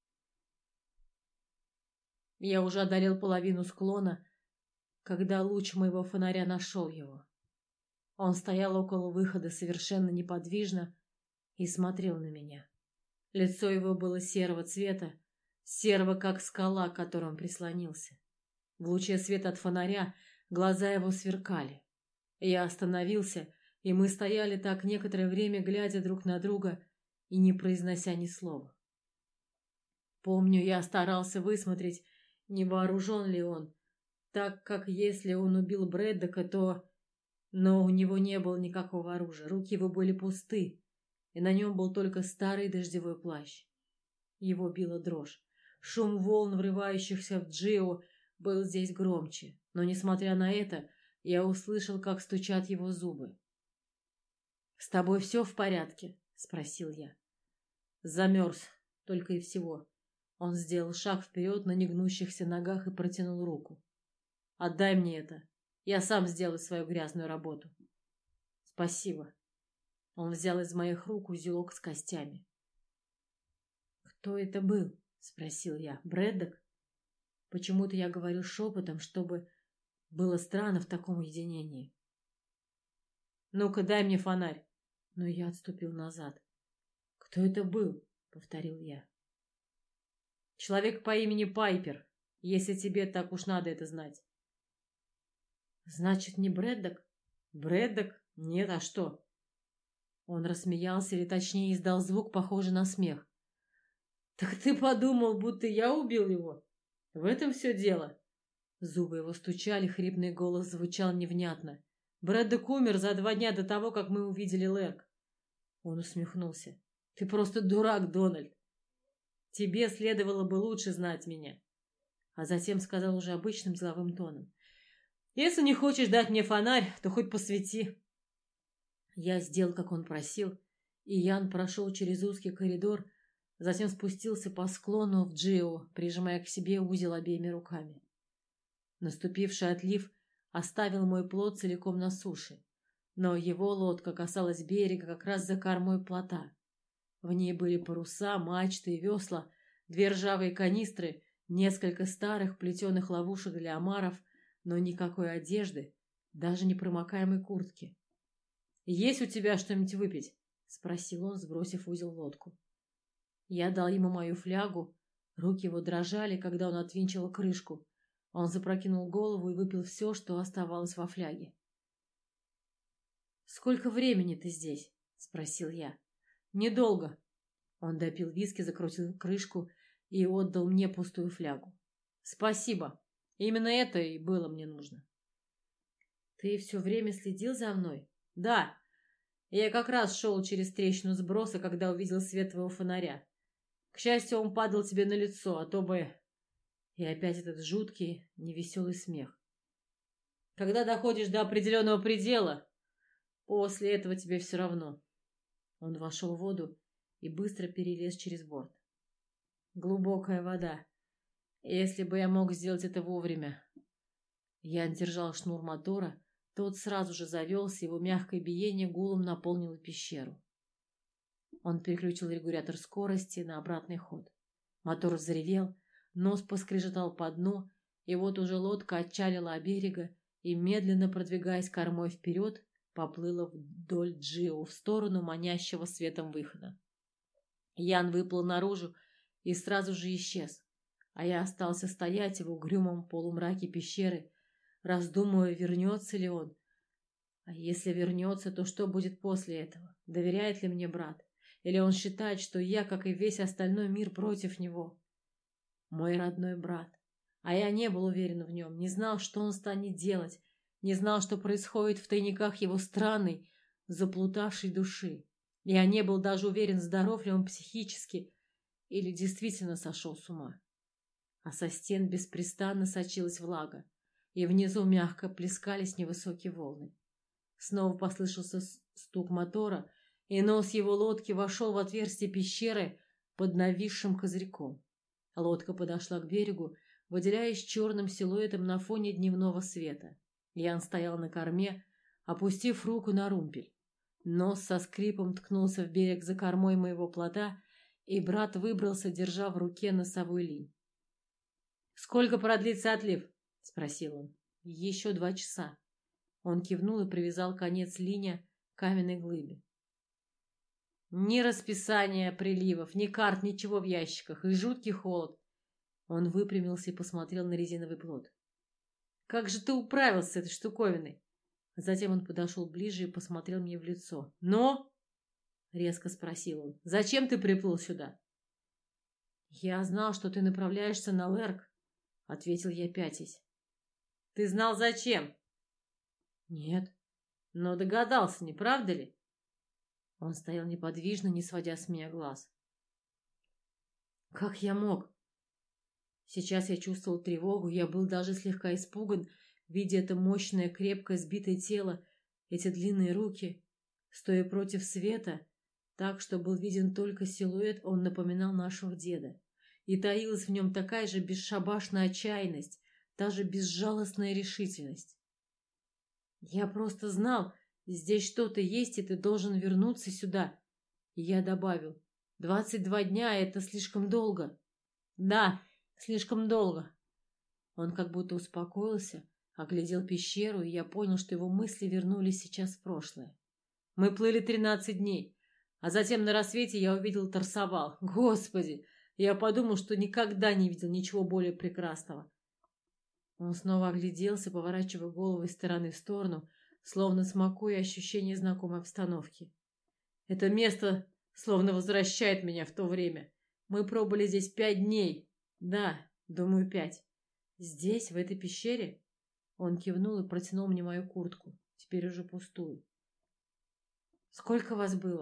Я уже одолел половину склона, когда луч моего фонаря нашел его. Он стоял около выхода совершенно неподвижно и смотрел на меня. Лицо его было серого цвета, серого, как скала, к которой он прислонился. В луче света от фонаря глаза его сверкали. Я остановился, и мы стояли так некоторое время, глядя друг на друга и не произнося ни слова. Помню, я старался высмотреть, не вооружен ли он, так как если он убил Брэддока, то... Но у него не было никакого оружия, руки его были пусты, и на нем был только старый дождевой плащ. Его била дрожь. Шум волн, врывающихся в Джио, был здесь громче, но, несмотря на это, я услышал, как стучат его зубы. «С тобой все в порядке?» — спросил я. Замерз, только и всего. Он сделал шаг вперед на негнущихся ногах и протянул руку. «Отдай мне это. Я сам сделаю свою грязную работу». «Спасибо». Он взял из моих рук узелок с костями. «Кто это был?» — спросил я. «Брэддок?» Почему-то я говорил шепотом, чтобы было странно в таком уединении. «Ну-ка, дай мне фонарь». Но я отступил назад. «Кто это был?» — повторил я. «Человек по имени Пайпер, если тебе так уж надо это знать». «Значит, не Брэддок?» «Брэддок? Нет, а что?» Он рассмеялся, или точнее издал звук, похожий на смех. «Так ты подумал, будто я убил его? В этом все дело». Зубы его стучали, хрипный голос звучал невнятно. «Брэддок умер за два дня до того, как мы увидели Лэрк». Он усмехнулся. Ты просто дурак, Дональд. Тебе следовало бы лучше знать меня. А затем сказал уже обычным деловым тоном. Если не хочешь дать мне фонарь, то хоть посвети. Я сделал, как он просил, и Ян прошел через узкий коридор, затем спустился по склону в Джио, прижимая к себе узел обеими руками. Наступивший отлив оставил мой плот целиком на суше, но его лодка касалась берега как раз за кормой плота. В ней были паруса, мачты и весла, две ржавые канистры, несколько старых плетеных ловушек для омаров, но никакой одежды, даже непромокаемой куртки. «Есть у тебя что-нибудь выпить?» — спросил он, сбросив узел в лодку. Я дал ему мою флягу, руки его дрожали, когда он отвинчивал крышку. Он запрокинул голову и выпил все, что оставалось во фляге. «Сколько времени ты здесь?» — спросил я. «Недолго». Он допил виски, закрутил крышку и отдал мне пустую флягу. «Спасибо. Именно это и было мне нужно». «Ты все время следил за мной?» «Да. Я как раз шел через трещину сброса, когда увидел свет твоего фонаря. К счастью, он падал тебе на лицо, а то бы...» И опять этот жуткий, невеселый смех. «Когда доходишь до определенного предела, после этого тебе все равно». Он вошел в воду и быстро перелез через борт. Глубокая вода. Если бы я мог сделать это вовремя. Я держал шнур мотора, тот сразу же завелся, его мягкое биение гулом наполнило пещеру. Он переключил регулятор скорости на обратный ход. Мотор взревел, нос поскрежетал по дну, и вот уже лодка отчалила от берега и, медленно продвигаясь кормой вперед, поплыла вдоль Джио в сторону манящего светом выхода. Ян выплыл наружу и сразу же исчез, а я остался стоять в угрюмом полумраке пещеры, раздумывая, вернется ли он. А если вернется, то что будет после этого? Доверяет ли мне брат? Или он считает, что я, как и весь остальной мир, против него? Мой родной брат. А я не был уверен в нем, не знал, что он станет делать, не знал, что происходит в тайниках его странной, заплутавшей души. Я не был даже уверен, здоров ли он психически или действительно сошел с ума. А со стен беспрестанно сочилась влага, и внизу мягко плескались невысокие волны. Снова послышался стук мотора, и нос его лодки вошел в отверстие пещеры под нависшим козырьком. Лодка подошла к берегу, выделяясь черным силуэтом на фоне дневного света. Ян стоял на корме, опустив руку на румпель. Нос со скрипом ткнулся в берег за кормой моего плота, и брат выбрался, держа в руке носовой линь. «Сколько продлится отлив?» — спросил он. «Еще два часа». Он кивнул и привязал конец линя к каменной глыбе. Ни расписания приливов, ни карт, ничего в ящиках, и жуткий холод. Он выпрямился и посмотрел на резиновый плот. «Как же ты управился с этой штуковиной?» Затем он подошел ближе и посмотрел мне в лицо. «Но?» — резко спросил он. «Зачем ты приплыл сюда?» «Я знал, что ты направляешься на Лерк», — ответил я, пятясь. «Ты знал, зачем?» «Нет». «Но догадался, не правда ли?» Он стоял неподвижно, не сводя с меня глаз. «Как я мог?» Сейчас я чувствовал тревогу, я был даже слегка испуган, видя это мощное, крепкое, сбитое тело, эти длинные руки. Стоя против света, так что был виден только силуэт, он напоминал нашего деда. И таилась в нем такая же бесшабашная отчаянность, та же безжалостная решительность. «Я просто знал, здесь что-то есть, и ты должен вернуться сюда». И я добавил, «Двадцать два дня — это слишком долго». «Да, слишком долго». Он как будто успокоился, оглядел пещеру, и я понял, что его мысли вернулись сейчас в прошлое. «Мы плыли тринадцать дней, а затем на рассвете я увидел Тарсовал. Господи! Я подумал, что никогда не видел ничего более прекрасного». Он снова огляделся, поворачивая голову из стороны в сторону, словно смакуя ощущение знакомой обстановки. «Это место словно возвращает меня в то время. Мы пробыли здесь пять дней. Да, думаю, пять. Здесь, в этой пещере?» Он кивнул и протянул мне мою куртку, теперь уже пустую. «Сколько вас было?»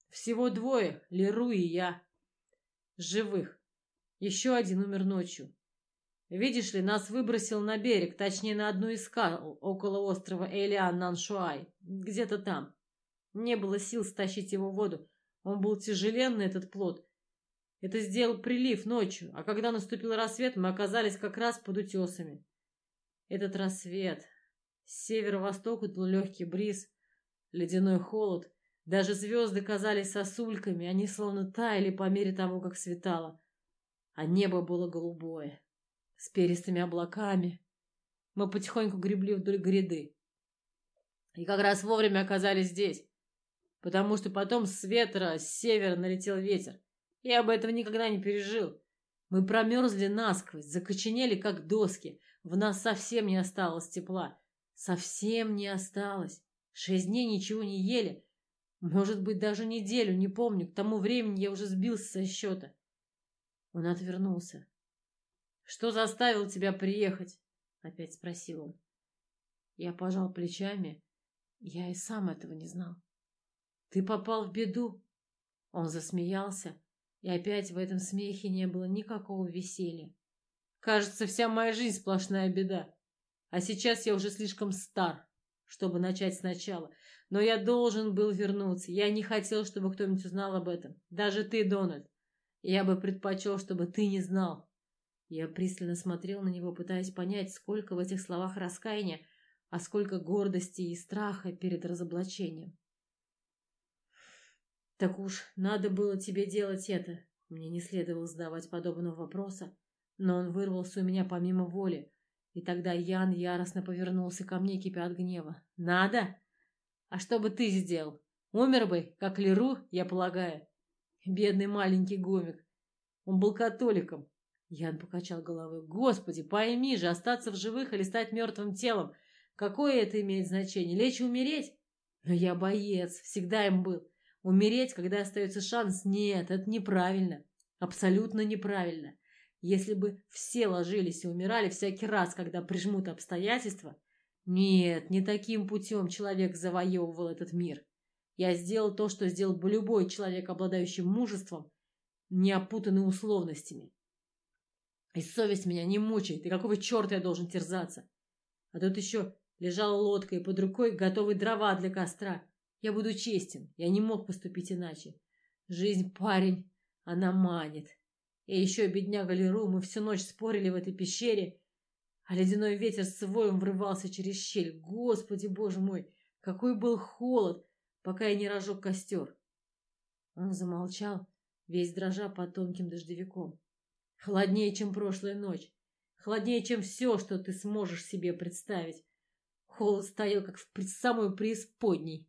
Всего двое, Леру и я. Живых. Еще один умер ночью. Видишь ли, нас выбросил на берег, точнее на одну из скал около острова Элиан-Наншуай, где-то там. Не было сил стащить его в воду. Он был тяжеленный, этот плот. Это сделал прилив ночью, а когда наступил рассвет, мы оказались как раз под утесами. Этот рассвет. С северо-востока дул легкий бриз, ледяной холод. Даже звезды казались сосульками, они словно таяли по мере того, как светало. А небо было голубое, с перистыми облаками. Мы потихоньку гребли вдоль гряды. И как раз вовремя оказались здесь, потому что потом с ветра, с севера налетел ветер. Я об этом никогда не пережил. Мы промерзли насквозь, закоченели, как доски. В нас совсем не осталось тепла. Совсем не осталось. Шесть дней ничего не ели. Может быть, даже неделю, не помню. К тому времени я уже сбился со счета. Он отвернулся. «Что заставило тебя приехать?» — опять спросил он. Я пожал плечами. Я и сам этого не знал. «Ты попал в беду?» Он засмеялся, и опять в этом смехе не было никакого веселья. «Кажется, вся моя жизнь сплошная беда. А сейчас я уже слишком стар, чтобы начать сначала. Но я должен был вернуться. Я не хотел, чтобы кто-нибудь узнал об этом. Даже ты, Дональд. Я бы предпочел, чтобы ты не знал». Я пристально смотрел на него, пытаясь понять, сколько в этих словах раскаяния, а сколько гордости и страха перед разоблачением. «Так уж надо было тебе делать это». Мне не следовало задавать подобного вопроса, но он вырвался у меня помимо воли, и тогда Ян яростно повернулся ко мне, кипя от гнева. «Надо? А что бы ты сделал? Умер бы, как Леру, я полагаю?» Бедный маленький гомик. Он был католиком. Ян покачал головой. «Господи, пойми же, остаться в живых или стать мертвым телом. Какое это имеет значение? Лечь и умереть? Но я боец, всегда им был. Умереть, когда остается шанс? Нет, это неправильно. Абсолютно неправильно. Если бы все ложились и умирали всякий раз, когда прижмут обстоятельства... Нет, не таким путем человек завоевывал этот мир. Я сделал то, что сделал бы любой человек, обладающий мужеством, не опутанный условностями. И совесть меня не мучает, и какого черта я должен терзаться? А тут еще лежала лодка и под рукой готовые дрова для костра. Я буду честен, я не мог поступить иначе. Жизнь, парень, она манит. И еще, бедняга Леру, мы всю ночь спорили в этой пещере, а ледяной ветер с воем врывался через щель. Господи, боже мой, какой был холод, пока я не разжег костер. Он замолчал, весь дрожа под тонким дождевиком. Холоднее, чем прошлая ночь. Холоднее, чем все, что ты сможешь себе представить. Холод стоял, как в самую преисподней.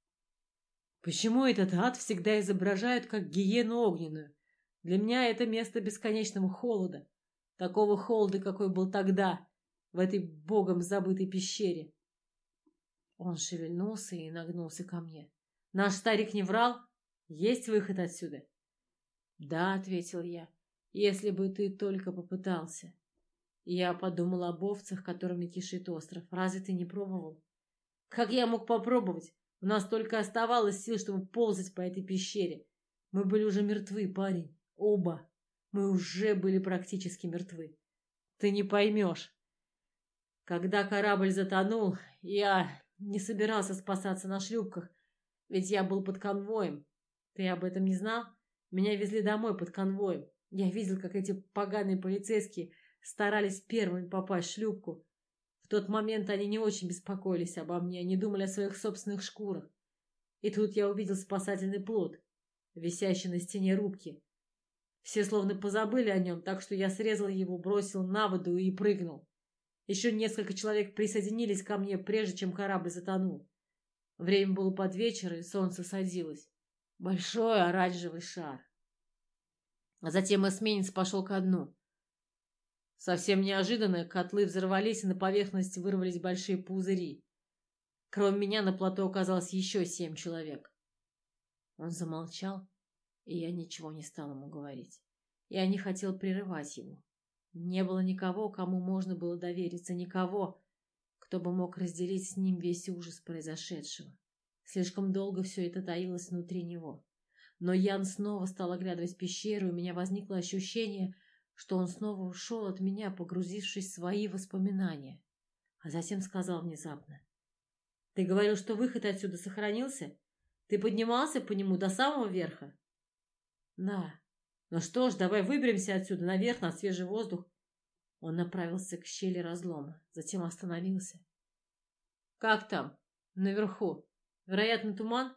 Почему этот ад всегда изображают, как гиену огненную? Для меня это место бесконечного холода. Такого холода, какой был тогда, в этой богом забытой пещере. Он шевельнулся и нагнулся ко мне. Наш старик не врал? Есть выход отсюда? Да, ответил я. Если бы ты только попытался. Я подумал об овцах, которыми кишит остров. Разве ты не пробовал? Как я мог попробовать? У нас только оставалось сил, чтобы ползать по этой пещере. Мы были уже мертвы, парень. Оба. Мы уже были практически мертвы. Ты не поймешь. Когда корабль затонул, я не собирался спасаться на шлюпках, ведь я был под конвоем. Ты об этом не знал? Меня везли домой под конвоем. Я видел, как эти поганые полицейские старались первыми попасть в шлюпку. В тот момент они не очень беспокоились обо мне, они думали о своих собственных шкурах. И тут я увидел спасательный плот, висящий на стене рубки. Все словно позабыли о нем, так что я срезал его, бросил на воду и прыгнул. Еще несколько человек присоединились ко мне, прежде чем корабль затонул. Время было под вечер, и солнце садилось. Большой оранжевый шар. А затем эсминец пошел ко дну. Совсем неожиданно котлы взорвались, и на поверхность вырвались большие пузыри. Кроме меня на плоту оказалось еще семь человек. Он замолчал, и я ничего не стал ему говорить. Я не хотел прерывать его. Не было никого, кому можно было довериться, никого, кто бы мог разделить с ним весь ужас произошедшего. Слишком долго все это таилось внутри него. Но Ян снова стал оглядывать пещеру, и у меня возникло ощущение, что он снова ушел от меня, погрузившись в свои воспоминания. А затем сказал внезапно: «Ты говорил, что выход отсюда сохранился? Ты поднимался по нему до самого верха?» «Да. Ну что ж, давай выберемся отсюда наверх, на свежий воздух». Он направился к щели разлома, затем остановился. «Как там? Наверху? Вероятно, туман?»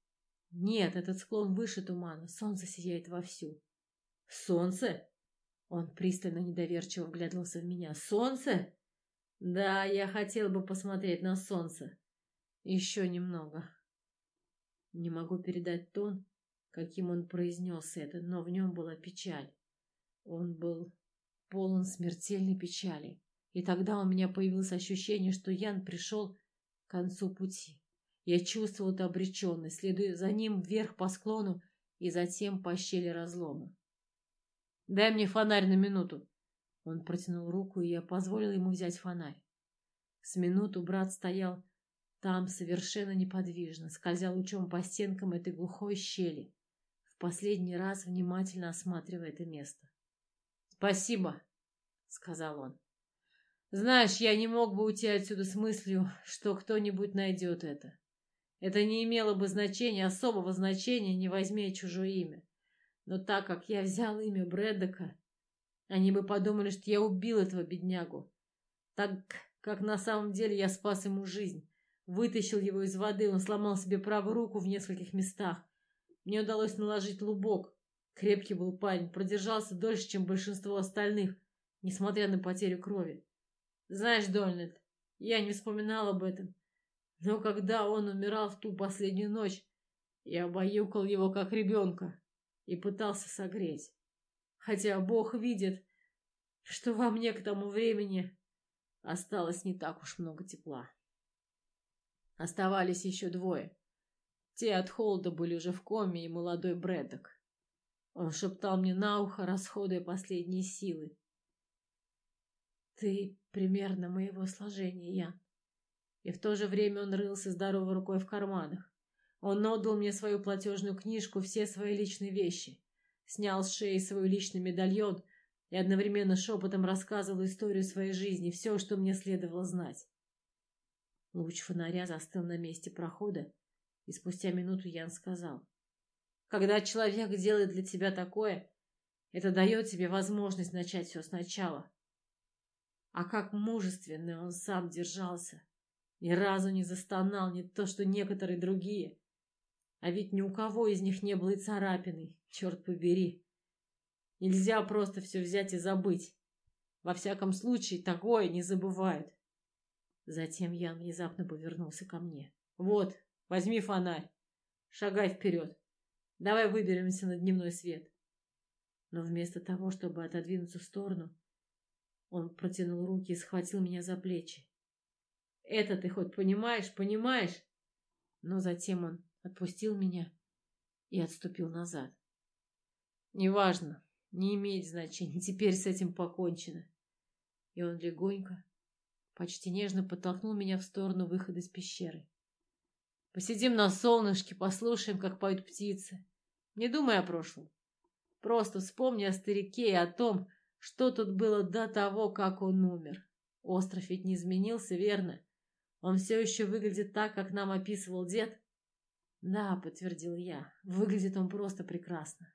«Нет, этот склон выше тумана. Солнце сияет вовсю». «Солнце?» Он пристально недоверчиво вглядывался в меня. «Солнце? Да, я хотел бы посмотреть на солнце. Еще немного». Не могу передать тон, каким он произнес это, но в нем была печаль. Он был полон смертельной печали. И тогда у меня появилось ощущение, что Ян пришел к концу пути. Я чувствовал эту обреченность, следуя за ним вверх по склону и затем по щели разлома. «Дай мне фонарь на минуту». Он протянул руку, и я позволил ему взять фонарь. С минуту брат стоял там совершенно неподвижно, скользя лучом по стенкам этой глухой щели, в последний раз внимательно осматривая это место. «Спасибо», — сказал он. «Знаешь, я не мог бы уйти отсюда с мыслью, что кто-нибудь найдет это. Это не имело бы значения, особого значения, не возьми я чужое имя. Но так как я взял имя Брэддока, они бы подумали, что я убил этого беднягу. Так как на самом деле я спас ему жизнь. Вытащил его из воды, он сломал себе правую руку в нескольких местах. Мне удалось наложить лубок. Крепкий был парень, продержался дольше, чем большинство остальных, несмотря на потерю крови. Знаешь, Дональд, я не вспоминал об этом, но когда он умирал в ту последнюю ночь, я баюкал его как ребенка и пытался согреть. Хотя Бог видит, что во мне к тому времени осталось не так уж много тепла. Оставались еще двое. Те от холода были уже в коме, и молодой Брэддок. Он шептал мне на ухо, расходуя последние силы. «Ты примерно моего сложения, Ян». И в то же время он рылся здоровой рукой в карманах. Он отдал мне свою платежную книжку, все свои личные вещи, снял с шеи свой личный медальон и одновременно шепотом рассказывал историю своей жизни, все, что мне следовало знать. Луч фонаря застыл на месте прохода, и спустя минуту Ян сказал: «Когда человек делает для тебя такое, это дает тебе возможность начать все сначала». А как мужественно он сам держался. Ни разу не застонал, не то что некоторые другие. А ведь ни у кого из них не было и царапины, черт побери. Нельзя просто все взять и забыть. Во всяком случае, такое не забывают. Затем Ян внезапно повернулся ко мне. «Вот, возьми фонарь. Шагай вперед. Давай выберемся на дневной свет». Но вместо того, чтобы отодвинуться в сторону, он протянул руки и схватил меня за плечи. «Это ты хоть понимаешь, понимаешь?» Но затем он отпустил меня и отступил назад. «Неважно, не имеет значения, теперь с этим покончено». И он легонько, почти нежно подтолкнул меня в сторону выхода из пещеры. «Посидим на солнышке, послушаем, как поют птицы. Не думай о прошлом. Просто вспомни о старике и о том, что тут было до того, как он умер. Остров ведь не изменился, верно? Он все еще выглядит так, как нам описывал дед?» «Да», — подтвердил я, — «выглядит он просто прекрасно».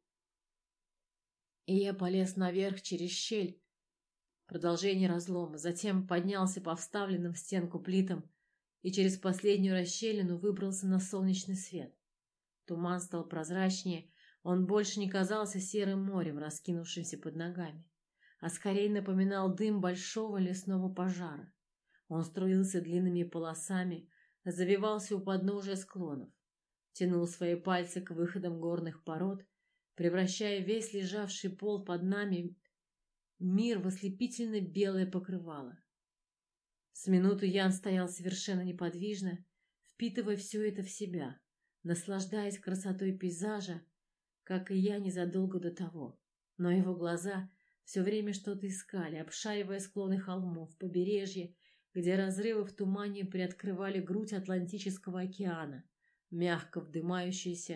И я полез наверх через щель, продолжение разлома, затем поднялся по вставленным в стенку плитам и через последнюю расщелину выбрался на солнечный свет. Туман стал прозрачнее, он больше не казался серым морем, раскинувшимся под ногами, а скорее напоминал дым большого лесного пожара. Он струился длинными полосами, завивался у подножия склонов, тянул свои пальцы к выходам горных пород, превращая весь лежавший пол под нами мир в ослепительно белое покрывало. С минуту Ян стоял совершенно неподвижно, впитывая все это в себя, наслаждаясь красотой пейзажа, как и я незадолго до того. Но его глаза все время что-то искали, обшаривая склоны холмов, побережье, где разрывы в тумане приоткрывали грудь Атлантического океана, мягко вдымающуюся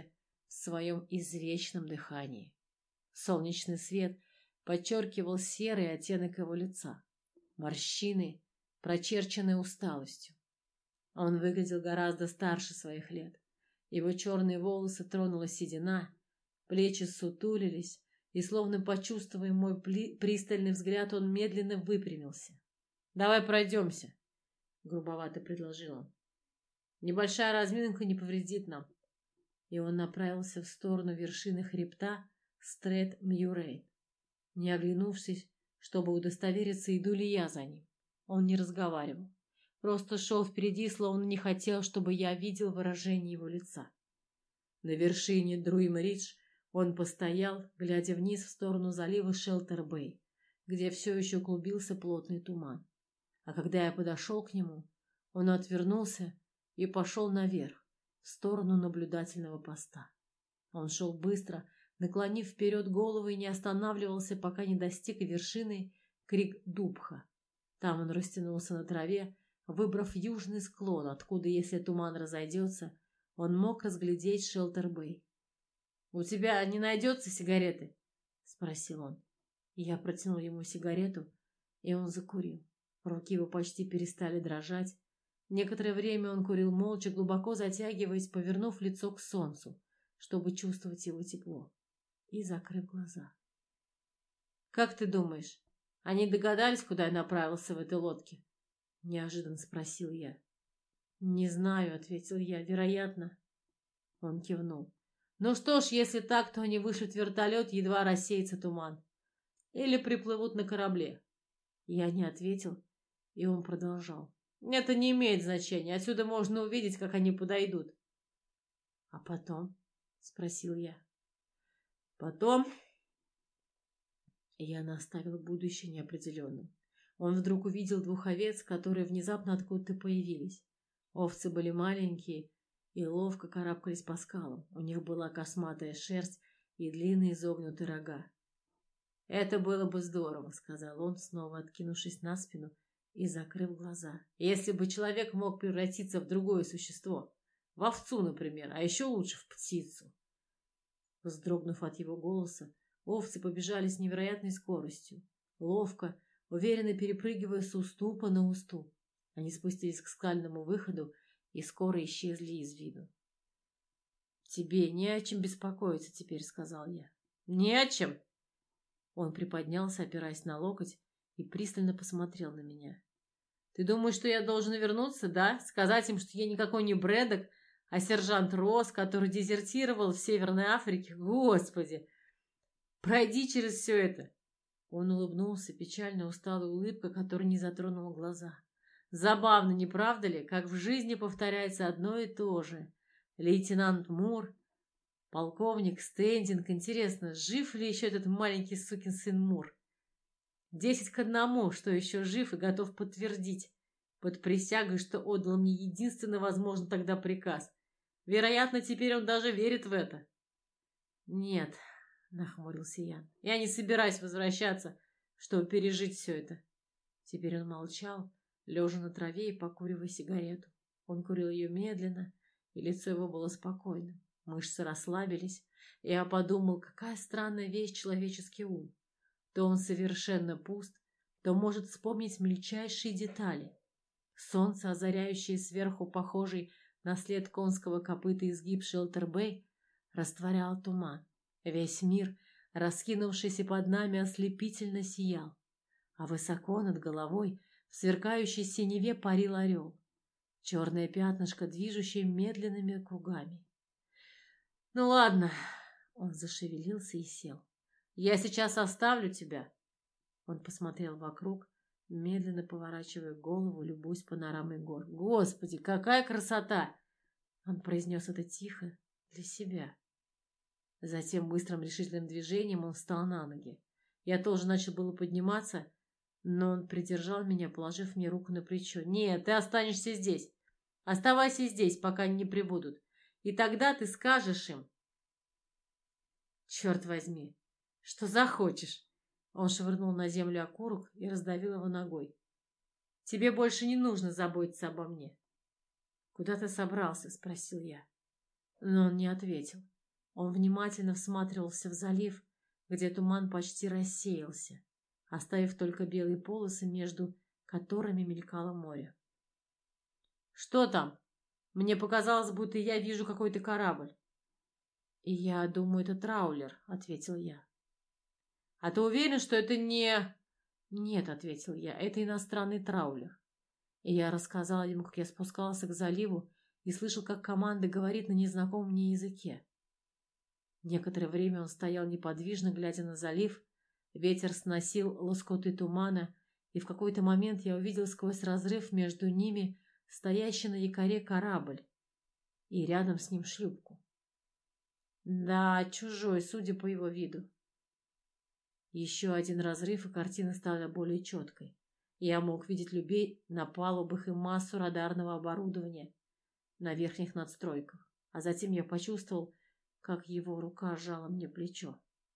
в своем извечном дыхании. Солнечный свет подчеркивал серый оттенок его лица, морщины, прочерченные усталостью. Он выглядел гораздо старше своих лет. Его черные волосы тронула седина, плечи сутулились, и, словно почувствуя мой пристальный взгляд, он медленно выпрямился. «Давай пройдемся», — грубовато предложил он. «Небольшая разминка не повредит нам». И он направился в сторону вершины хребта Стрет-Мьюрей, не оглянувшись, чтобы удостовериться, иду ли я за ним. Он не разговаривал, просто шел впереди, словно не хотел, чтобы я видел выражение его лица. На вершине Друим-Ридж он постоял, глядя вниз в сторону залива Шелтер-Бэй, где все еще клубился плотный туман. А когда я подошел к нему, он отвернулся и пошел наверх, в сторону наблюдательного поста. Он шел быстро, наклонив вперед голову, и не останавливался, пока не достиг вершины Крик-Дубха. Там он растянулся на траве, выбрав южный склон, откуда, если туман разойдется, он мог разглядеть Шелтер-Бэй. «У тебя не найдется сигареты?» — спросил он. Я протянул ему сигарету, и он закурил. Руки его почти перестали дрожать. Некоторое время он курил молча, глубоко затягиваясь, повернув лицо к солнцу, чтобы чувствовать его тепло, и закрыв глаза. «Как ты думаешь, они догадались, куда я направился в этой лодке?» — неожиданно спросил я. «Не знаю», — ответил я, — «вероятно». Он кивнул. «Ну что ж, если так, то они вышлют вертолет, едва рассеется туман. Или приплывут на корабле». Я не ответил, и он продолжал. «Это не имеет значения. Отсюда можно увидеть, как они подойдут». «А потом?» — спросил я. «Потом...» Я наставил будущее неопределенным. Он вдруг увидел двух овец, которые внезапно откуда-то появились. Овцы были маленькие и ловко карабкались по скалам. У них была косматая шерсть и длинные изогнутые рога. «Это было бы здорово», — сказал он, снова откинувшись на спину и закрыв глаза. «Если бы человек мог превратиться в другое существо, в овцу, например, а еще лучше в птицу». Вздрогнув от его голоса, овцы побежали с невероятной скоростью, ловко, уверенно перепрыгивая с уступа на уступ. Они спустились к скальному выходу и скоро исчезли из виду. «Тебе не о чем беспокоиться теперь», — сказал я. «Не о чем?» Он приподнялся, опираясь на локоть, и пристально посмотрел на меня. «Ты думаешь, что я должен вернуться, да? Сказать им, что я никакой не Брэддок, а сержант Росс, который дезертировал в Северной Африке? Господи! Пройди через все это!» Он улыбнулся, печально усталой улыбкой, которая не затронула глаза. «Забавно, не правда ли, как в жизни повторяется одно и то же? Лейтенант Мур, полковник Стендинг. Интересно, жив ли еще этот маленький сукин сын Мур? Десять к одному, что еще жив и готов подтвердить под присягой, что отдал мне единственно возможный тогда приказ. Вероятно, теперь он даже верит в это». «Нет», — нахмурился Ян, — «я не собираюсь возвращаться, чтобы пережить все это». Теперь он молчал, лежа на траве и покуривая сигарету. Он курил ее медленно, и лицо его было спокойным. Мышцы расслабились, и я подумал, какая странная вещь человеческий ум. То он совершенно пуст, то может вспомнить мельчайшие детали. Солнце, озаряющее сверху похожий на след конского копыта изгиб Шелтер-Бэй, растворял туман. Весь мир, раскинувшийся под нами, ослепительно сиял, а высоко над головой в сверкающей синеве парил орел, черное пятнышко, движущее медленными кругами. «Ну ладно», — он зашевелился и сел. «Я сейчас оставлю тебя». Он посмотрел вокруг, медленно поворачивая голову, любуясь панорамой гор. «Господи, какая красота!» Он произнес это тихо, для себя. Затем быстрым решительным движением он встал на ноги. Я тоже начал было подниматься, но он придержал меня, положив мне руку на плечо. «Нет, ты останешься здесь. Оставайся здесь, пока они не прибудут. И тогда ты скажешь им...» «Черт возьми, что захочешь!» Он швырнул на землю окурок и раздавил его ногой. «Тебе больше не нужно заботиться обо мне». «Куда ты собрался?» — спросил я. Но он не ответил. Он внимательно всматривался в залив, где туман почти рассеялся, оставив только белые полосы, между которыми мелькало море. «Что там? Мне показалось, будто я вижу какой-то корабль». «И я думаю, это траулер», — ответил я. «А ты уверен, что это не...» «Нет», — ответил я, — «это иностранный траулер». И я рассказал ему, как я спускался к заливу и слышал, как команда говорит на незнакомом мне языке. Некоторое время он стоял неподвижно, глядя на залив. Ветер сносил лоскуты тумана, и в какой-то момент я увидел сквозь разрыв между ними стоящий на якоре корабль и рядом с ним шлюпку. Да, чужой, судя по его виду. Еще один разрыв, и картина стала более четкой. Я мог видеть людей на палубах и массу радарного оборудования на верхних надстройках. А затем я почувствовал, как его рука сжала мне плечо.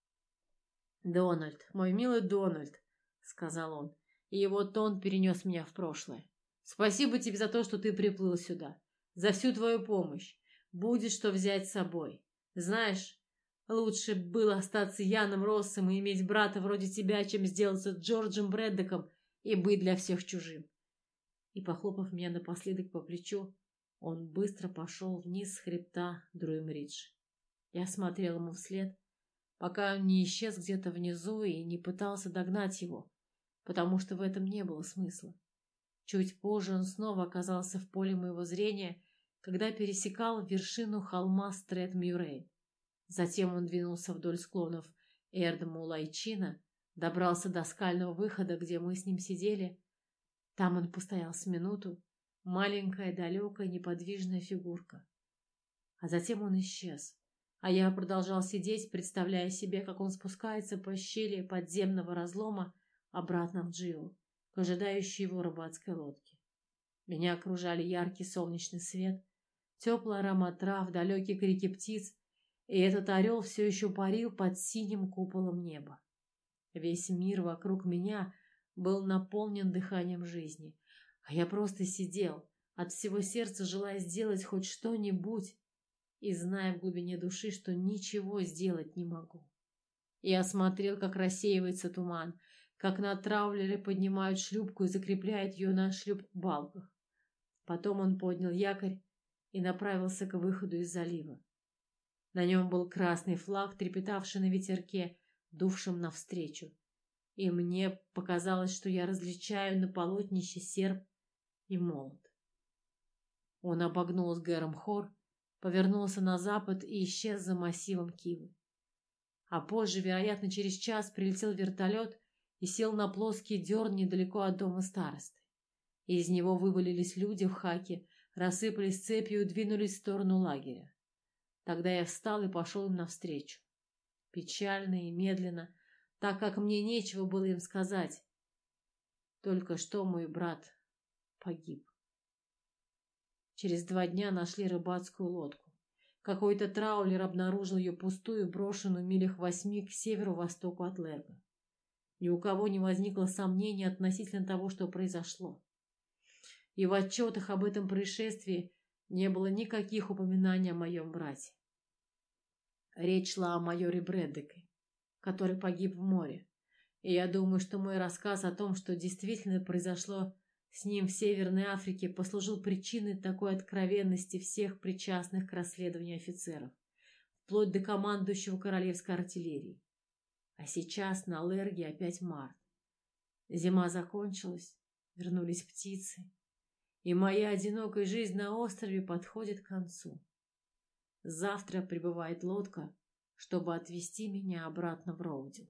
«Дональд, мой милый Дональд», — сказал он, и его тон перенес меня в прошлое. «Спасибо тебе за то, что ты приплыл сюда, за всю твою помощь. Будет что взять с собой. Знаешь, лучше было остаться Яном Россом и иметь брата вроде тебя, чем сделаться Джорджем Брэддоком и быть для всех чужим». И, похлопав меня напоследок по плечу, он быстро пошел вниз с хребта Друим-Ридж. Я смотрел ему вслед, пока он не исчез где-то внизу, и не пытался догнать его, потому что в этом не было смысла. Чуть позже он снова оказался в поле моего зрения, когда пересекал вершину холма Стрэт-Мюррей. Затем он двинулся вдоль склонов Эрд-Мулайчина, добрался до скального выхода, где мы с ним сидели. Там он постоял с минуту, маленькая, далекая, неподвижная фигурка. А затем он исчез. А я продолжал сидеть, представляя себе, как он спускается по щели подземного разлома обратно в Джио, к ожидающей его рыбацкой лодке. Меня окружали яркий солнечный свет, теплый аромат трав, далекие крики птиц, и этот орел все еще парил под синим куполом неба. Весь мир вокруг меня был наполнен дыханием жизни, а я просто сидел, от всего сердца желая сделать хоть что-нибудь, и зная в глубине души, что ничего сделать не могу. Я смотрел, как рассеивается туман, как на траулере поднимают шлюпку и закрепляют ее на шлюп-балках. Потом он поднял якорь и направился к выходу из залива. На нем был красный флаг, трепетавший на ветерке, дувшим навстречу. И мне показалось, что я различаю на полотнище серп и молот. Он обогнул с Гэром Хор, повернулся на запад и исчез за массивом Кивы. А позже, вероятно, через час прилетел вертолет и сел на плоский дерн недалеко от дома старосты. Из него вывалились люди в хаке, рассыпались цепью и двинулись в сторону лагеря. Тогда я встал и пошел им навстречу. Печально и медленно, так как мне нечего было им сказать. Только что мой брат погиб. Через два дня нашли рыбацкую лодку. Какой-то траулер обнаружил ее пустую, брошенную милях восьми к северо-востоку от Лерго. Ни у кого не возникло сомнений относительно того, что произошло. И в отчетах об этом происшествии не было никаких упоминаний о моем брате. Речь шла о майоре Брэддоке, который погиб в море. И я думаю, что мой рассказ о том, что действительно произошло с ним в Северной Африке, послужил причиной такой откровенности всех причастных к расследованию офицеров, вплоть до командующего королевской артиллерии. А сейчас на Лерге опять март. Зима закончилась, вернулись птицы, и моя одинокая жизнь на острове подходит к концу. Завтра прибывает лодка, чтобы отвезти меня обратно в Роудил.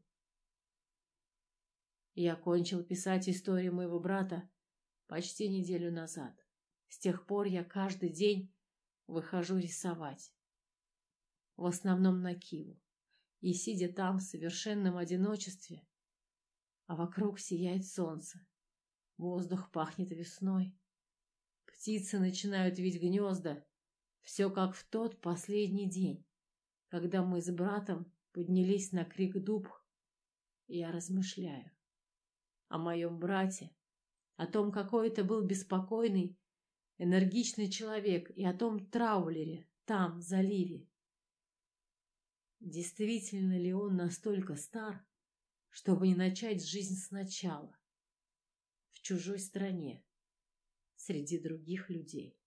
Я кончил писать историю моего брата почти неделю назад. С тех пор я каждый день выхожу рисовать. В основном на Киву. И, сидя там в совершенном одиночестве, а вокруг сияет солнце, воздух пахнет весной, птицы начинают вить гнезда, все как в тот последний день, когда мы с братом поднялись на крик дуб, и я размышляю о моем брате, о том, какой это был беспокойный, энергичный человек, и о том траулере там, в заливе. Действительно ли он настолько стар, чтобы не начать жизнь сначала, в чужой стране, среди других людей?